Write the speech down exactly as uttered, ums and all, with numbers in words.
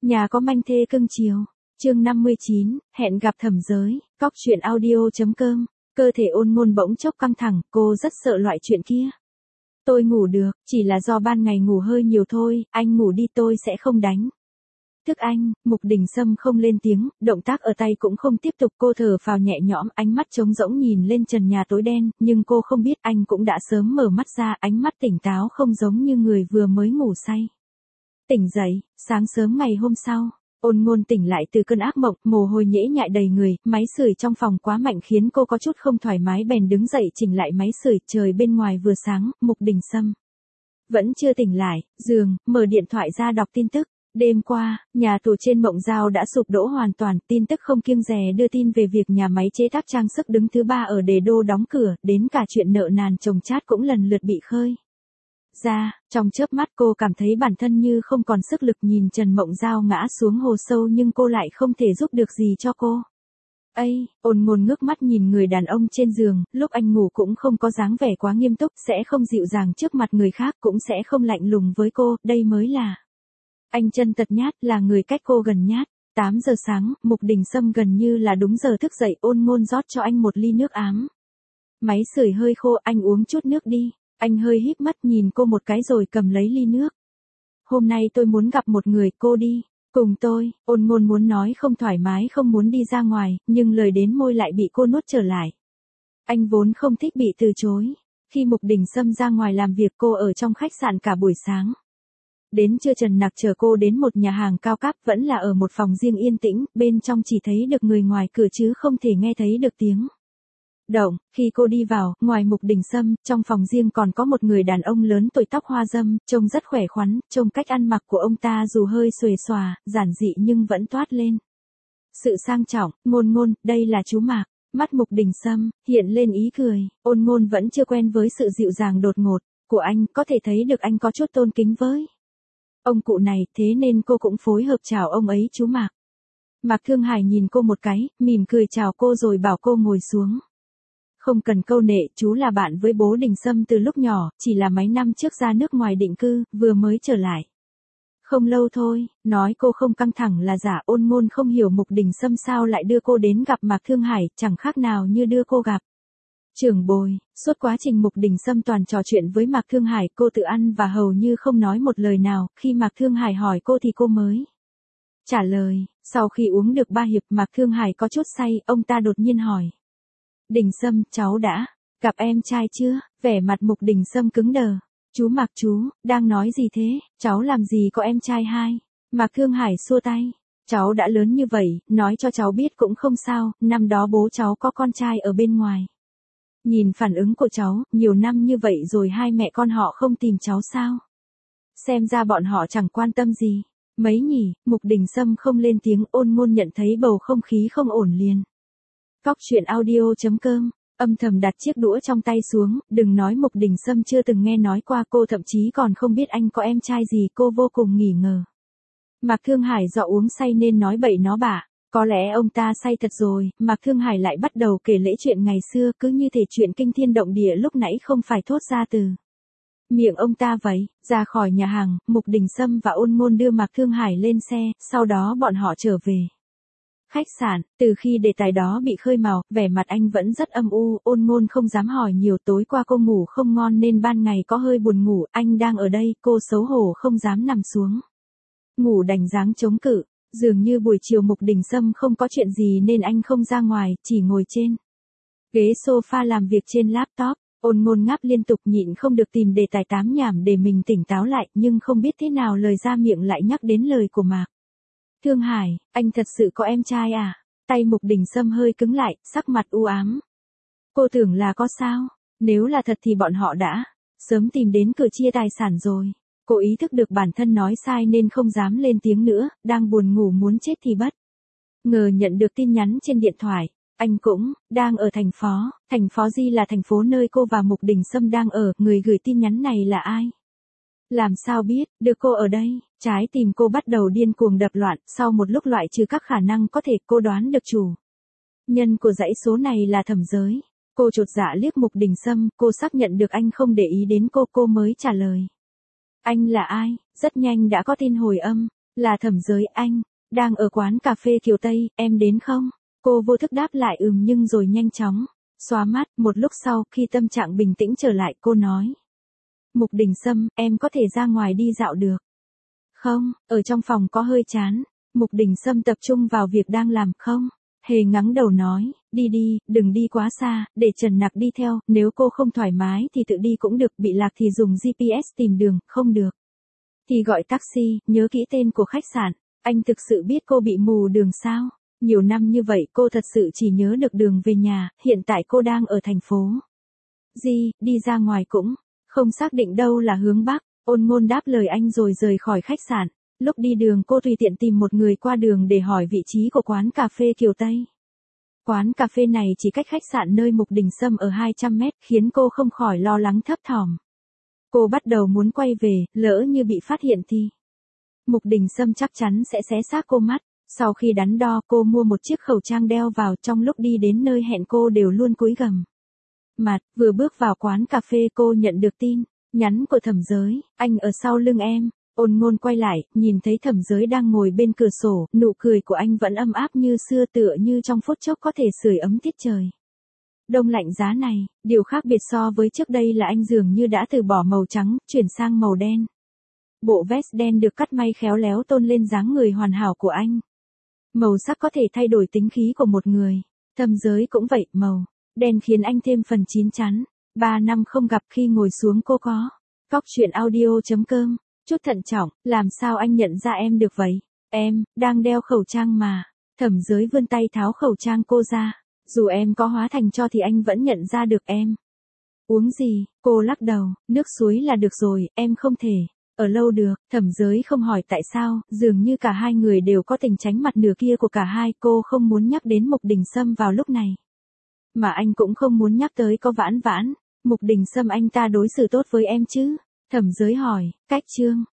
Nhà có manh thê cưng chiều. Chương năm mươi chín, hẹn gặp thẩm giới, cóc truyện audio.com. Cơ thể Ôn Ngôn bỗng chốc căng thẳng, cô rất sợ loại chuyện kia. Tôi ngủ được, chỉ là do ban ngày ngủ hơi nhiều thôi, anh ngủ đi tôi sẽ không đánh. Thức anh, Mục Đình Sâm không lên tiếng, động tác ở tay cũng không tiếp tục, cô thở phào nhẹ nhõm, ánh mắt trống rỗng nhìn lên trần nhà tối đen, nhưng cô không biết anh cũng đã sớm mở mắt ra, ánh mắt tỉnh táo không giống như người vừa mới ngủ say. Tỉnh dậy, sáng sớm ngày hôm sau, Ôn Ngôn tỉnh lại từ cơn ác mộng, mồ hôi nhễ nhại đầy người, máy sưởi trong phòng quá mạnh khiến cô có chút không thoải mái bèn đứng dậy chỉnh lại máy sưởi, trời bên ngoài vừa sáng, Mục Đình Sâm vẫn chưa tỉnh lại, giường, mở điện thoại ra đọc tin tức. Đêm qua, nhà tù trên Mộng Giao đã sụp đổ hoàn toàn, tin tức không kiêng dè đưa tin về việc nhà máy chế tác trang sức đứng thứ ba ở Đề Đô đóng cửa, đến cả chuyện nợ nàn chồng chát cũng lần lượt bị khơi ra, trong chớp mắt cô cảm thấy bản thân như không còn sức lực nhìn Trần Mộng Giao ngã xuống hồ sâu nhưng cô lại không thể giúp được gì cho cô. Ây, Ôn Ngôn ngước mắt nhìn người đàn ông trên giường, lúc anh ngủ cũng không có dáng vẻ quá nghiêm túc, sẽ không dịu dàng trước mặt người khác, cũng sẽ không lạnh lùng với cô, đây mới là anh chân tật nhát, là người cách cô gần nhát. tám giờ sáng, Mục Đình Sâm gần như là đúng giờ thức dậy, Ôn Ngôn rót cho anh một ly nước ám. Máy sưởi hơi khô, anh uống chút nước đi. Anh hơi híp mắt nhìn cô một cái rồi cầm lấy ly nước. Hôm nay tôi muốn gặp một người, cô đi cùng tôi. Ôn Ngôn muốn nói không thoải mái không muốn đi ra ngoài, nhưng lời đến môi lại bị cô nuốt trở lại. Anh vốn không thích bị từ chối. Khi Mục Đình Sâm ra ngoài làm việc cô ở trong khách sạn cả buổi sáng. Đến trưa Trần Nặc chờ cô đến một nhà hàng cao cấp, vẫn là ở một phòng riêng yên tĩnh, bên trong chỉ thấy được người ngoài cửa chứ không thể nghe thấy được tiếng động. Khi cô đi vào, ngoài Mục Đình Sâm, trong phòng riêng còn có một người đàn ông lớn tuổi tóc hoa râm, trông rất khỏe khoắn, trông cách ăn mặc của ông ta dù hơi xuề xòa, giản dị nhưng vẫn toát lên sự sang trọng. Ngôn Ngôn, đây là chú Mạc. Mắt Mục Đình Sâm hiện lên ý cười, Ôn Ngôn vẫn chưa quen với sự dịu dàng đột ngột của anh, có thể thấy được anh có chút tôn kính với ông cụ này, thế nên cô cũng phối hợp chào ông ấy chú Mạc. Mạc Thương Hải nhìn cô một cái, mỉm cười chào cô rồi bảo cô ngồi xuống. Không cần câu nệ, chú là bạn với bố Đình Sâm từ lúc nhỏ, chỉ là mấy năm trước ra nước ngoài định cư, vừa mới trở lại. Không lâu thôi, nói cô không căng thẳng là giả. Ôn Ngôn không hiểu Mục Đình Sâm sao lại đưa cô đến gặp Mạc Thương Hải, chẳng khác nào như đưa cô gặp trưởng bối. Suốt quá trình Mục Đình Sâm toàn trò chuyện với Mạc Thương Hải, cô tự ăn và hầu như không nói một lời nào, khi Mạc Thương Hải hỏi cô thì cô mới trả lời. Sau khi uống được ba hiệp, Mạc Thương Hải có chút say, ông ta đột nhiên hỏi. Đình Sâm, cháu đã gặp em trai chưa? Vẻ mặt Mục Đình Sâm cứng đờ. Chú Mạc chú, đang nói gì thế? Cháu làm gì có em trai hai? Mạc Thương Hải xua tay. Cháu đã lớn như vậy, nói cho cháu biết cũng không sao, năm đó bố cháu có con trai ở bên ngoài. Nhìn phản ứng của cháu, nhiều năm như vậy rồi hai mẹ con họ không tìm cháu sao? Xem ra bọn họ chẳng quan tâm gì. Mấy nhỉ? Mục Đình Sâm không lên tiếng. Ôn Ngôn nhận thấy bầu không khí không ổn liền. Cóc truyện audio.com, âm thầm đặt chiếc đũa trong tay xuống, đừng nói Mục Đình Sâm chưa từng nghe nói qua, cô thậm chí còn không biết anh có em trai gì, cô vô cùng nghi ngờ. Mạc Thương Hải do uống say nên nói bậy nó bạ. Có lẽ ông ta say thật rồi. Mạc Thương Hải lại bắt đầu kể lễ chuyện ngày xưa, cứ như thể chuyện kinh thiên động địa lúc nãy không phải thốt ra từ miệng ông ta vậy. Ra khỏi nhà hàng, Mục Đình Sâm và Ôn Ngôn đưa Mạc Thương Hải lên xe, sau đó bọn họ trở về khách sạn. Từ khi đề tài đó bị khơi mào, vẻ mặt anh vẫn rất âm u. Ôn Ngôn không dám hỏi nhiều, tối qua cô ngủ không ngon nên ban ngày có hơi buồn ngủ. Anh đang ở đây, cô xấu hổ không dám nằm xuống ngủ, đành dáng chống cự. Dường như buổi chiều Mục Đình Sâm không có chuyện gì nên anh không ra ngoài, chỉ ngồi trên ghế sofa làm việc trên laptop. Ôn Ngôn ngáp liên tục nhịn không được tìm đề tài tám nhảm để mình tỉnh táo lại, nhưng không biết thế nào lời ra miệng lại nhắc đến lời của Mạc Thương Hải. Anh thật sự có em trai à? Tay Mục Đình Sâm hơi cứng lại, sắc mặt u ám. Cô tưởng là có sao? Nếu là thật thì bọn họ đã sớm tìm đến cửa chia tài sản rồi. Cô ý thức được bản thân nói sai nên không dám lên tiếng nữa, đang buồn ngủ muốn chết thì bất ngờ nhận được tin nhắn trên điện thoại. Anh cũng đang ở thành phố. Thành phố Di là thành phố nơi cô và Mục Đình Sâm đang ở. Người gửi tin nhắn này là ai? Làm sao biết được cô ở đây? Trái tim cô bắt đầu điên cuồng đập loạn. Sau một lúc loại trừ các khả năng có thể, cô đoán được chủ nhân của dãy số này là Thẩm Giới. Cô chột dạ liếc Mục Đình Sâm. Cô xác nhận được anh không để ý đến cô, cô mới trả lời. Anh là ai? Rất nhanh đã có tin hồi âm. Là Thẩm Giới anh, đang ở quán cà phê Kiều Tây, em đến không? Cô vô thức đáp lại ừm nhưng rồi nhanh chóng, xóa mắt, một lúc sau khi tâm trạng bình tĩnh trở lại cô nói. Mục Đình Sâm, em có thể ra ngoài đi dạo được. Không, ở trong phòng có hơi chán. Mục Đình Sâm tập trung vào việc đang làm, không. Hề ngắng đầu nói, đi đi, đừng đi quá xa, để Trần Nặc đi theo, nếu cô không thoải mái thì tự đi cũng được, bị lạc thì dùng giê pê ét tìm đường, không được. Thì gọi taxi, nhớ kỹ tên của khách sạn, anh thực sự biết cô bị mù đường sao? Nhiều năm như vậy cô thật sự chỉ nhớ được đường về nhà, hiện tại cô đang ở thành phố. Di, đi ra ngoài cũng, không xác định đâu là hướng Bắc, Ôn Ngôn đáp lời anh rồi rời khỏi khách sạn. Lúc đi đường cô tùy tiện tìm một người qua đường để hỏi vị trí của quán cà phê Kiều Tây. Quán cà phê này chỉ cách khách sạn nơi Mục Đình Sâm ở hai trăm mét, khiến cô không khỏi lo lắng thấp thỏm. Cô bắt đầu muốn quay về, lỡ như bị phát hiện thì Mục Đình Sâm chắc chắn sẽ xé xác cô mất. Sau khi đắn đo cô mua một chiếc khẩu trang đeo vào, trong lúc đi đến nơi hẹn cô đều luôn cúi gằm mặt. Vừa bước vào quán cà phê cô nhận được tin nhắn của Thẩm Giới, anh ở sau lưng em. Ôn Ngôn quay lại, nhìn thấy Thẩm Giới đang ngồi bên cửa sổ, nụ cười của anh vẫn ấm áp như xưa, tựa như trong phút chốc có thể sưởi ấm tiết trời đông lạnh giá này. Điều khác biệt so với trước đây là anh dường như đã từ bỏ màu trắng, chuyển sang màu đen. Bộ vest đen được cắt may khéo léo tôn lên dáng người hoàn hảo của anh. Màu sắc có thể thay đổi tính khí của một người. Thẩm Giới cũng vậy, màu đen khiến anh thêm phần chín chắn. Ba năm không gặp, khi ngồi xuống cô có Cóc truyện audio chấm com chút thận trọng, làm sao anh nhận ra em được vậy? Em, đang đeo khẩu trang mà. Thẩm Giới vươn tay tháo khẩu trang cô ra. Dù em có hóa thành tro thì anh vẫn nhận ra được em. Uống gì? Cô lắc đầu, nước suối là được rồi, em không thể ở lâu được. Thẩm Giới không hỏi tại sao, dường như cả hai người đều có tình tránh mặt nửa kia của cả hai. Cô không muốn nhắc đến Mục Đình Sâm vào lúc này. Mà anh cũng không muốn nhắc tới có Vãn Vãn. Mục Đình Sâm anh ta đối xử tốt với em chứ? Thẩm Giới hỏi, cách Trương